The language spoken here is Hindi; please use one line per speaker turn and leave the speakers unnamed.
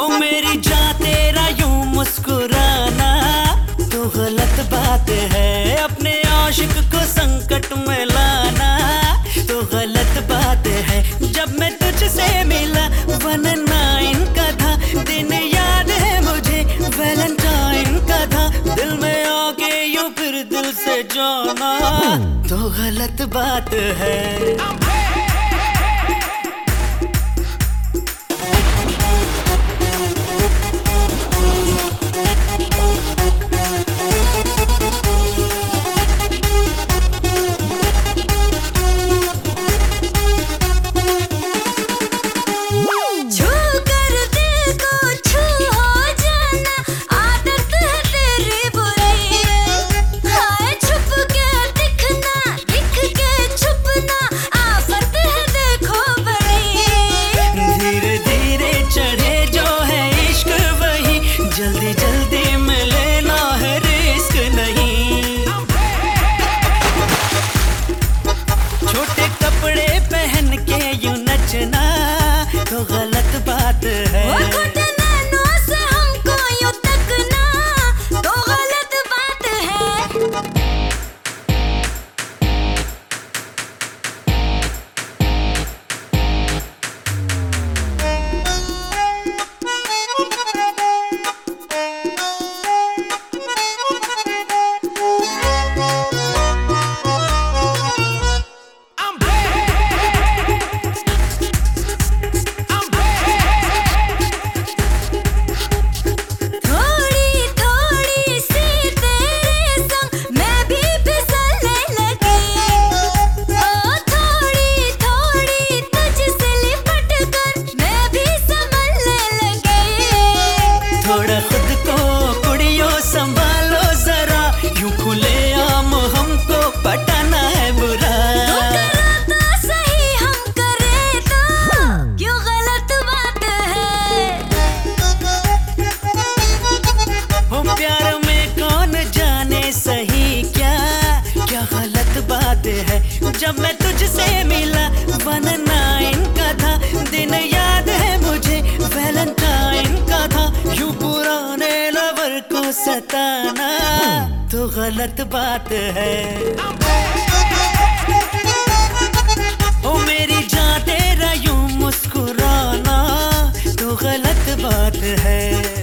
ओ मेरी जान तेरा यूं मुस्कुराना तो गलत बात है। अपने आशिक को संकट में लाना तो गलत बात है। जब मैं तुझसे मिला 19 का था दिन, याद है मुझे वैलेंटाइन का था। दिल में आके यूं फिर दिल से जाना तो गलत बात है। जल्दी जल्दी में लेना है, रिस्क नहीं। छोटे कपड़े पहन के यूं नचना तो गलत बात है।
खोटे नैनों से हमको यूं तकना तो गलत बात है।
थोड़ा खुद को कुड़ियों संभालो जरा, यूं खुले आम हमको पटाना है बुरा।
तो सही हम करे तो क्यों गलत बात है।
हो प्यार में कौन जाने सही क्या क्या गलत बात है। जब मैं तुझसे मिला 19 का था दिन, याद है मुझे वैलेंटाइन का था। यूं पुराने लवर को सताना तो गलत बात है। ओ मेरी जान तेरा यूं मुस्कुराना तो गलत बात है।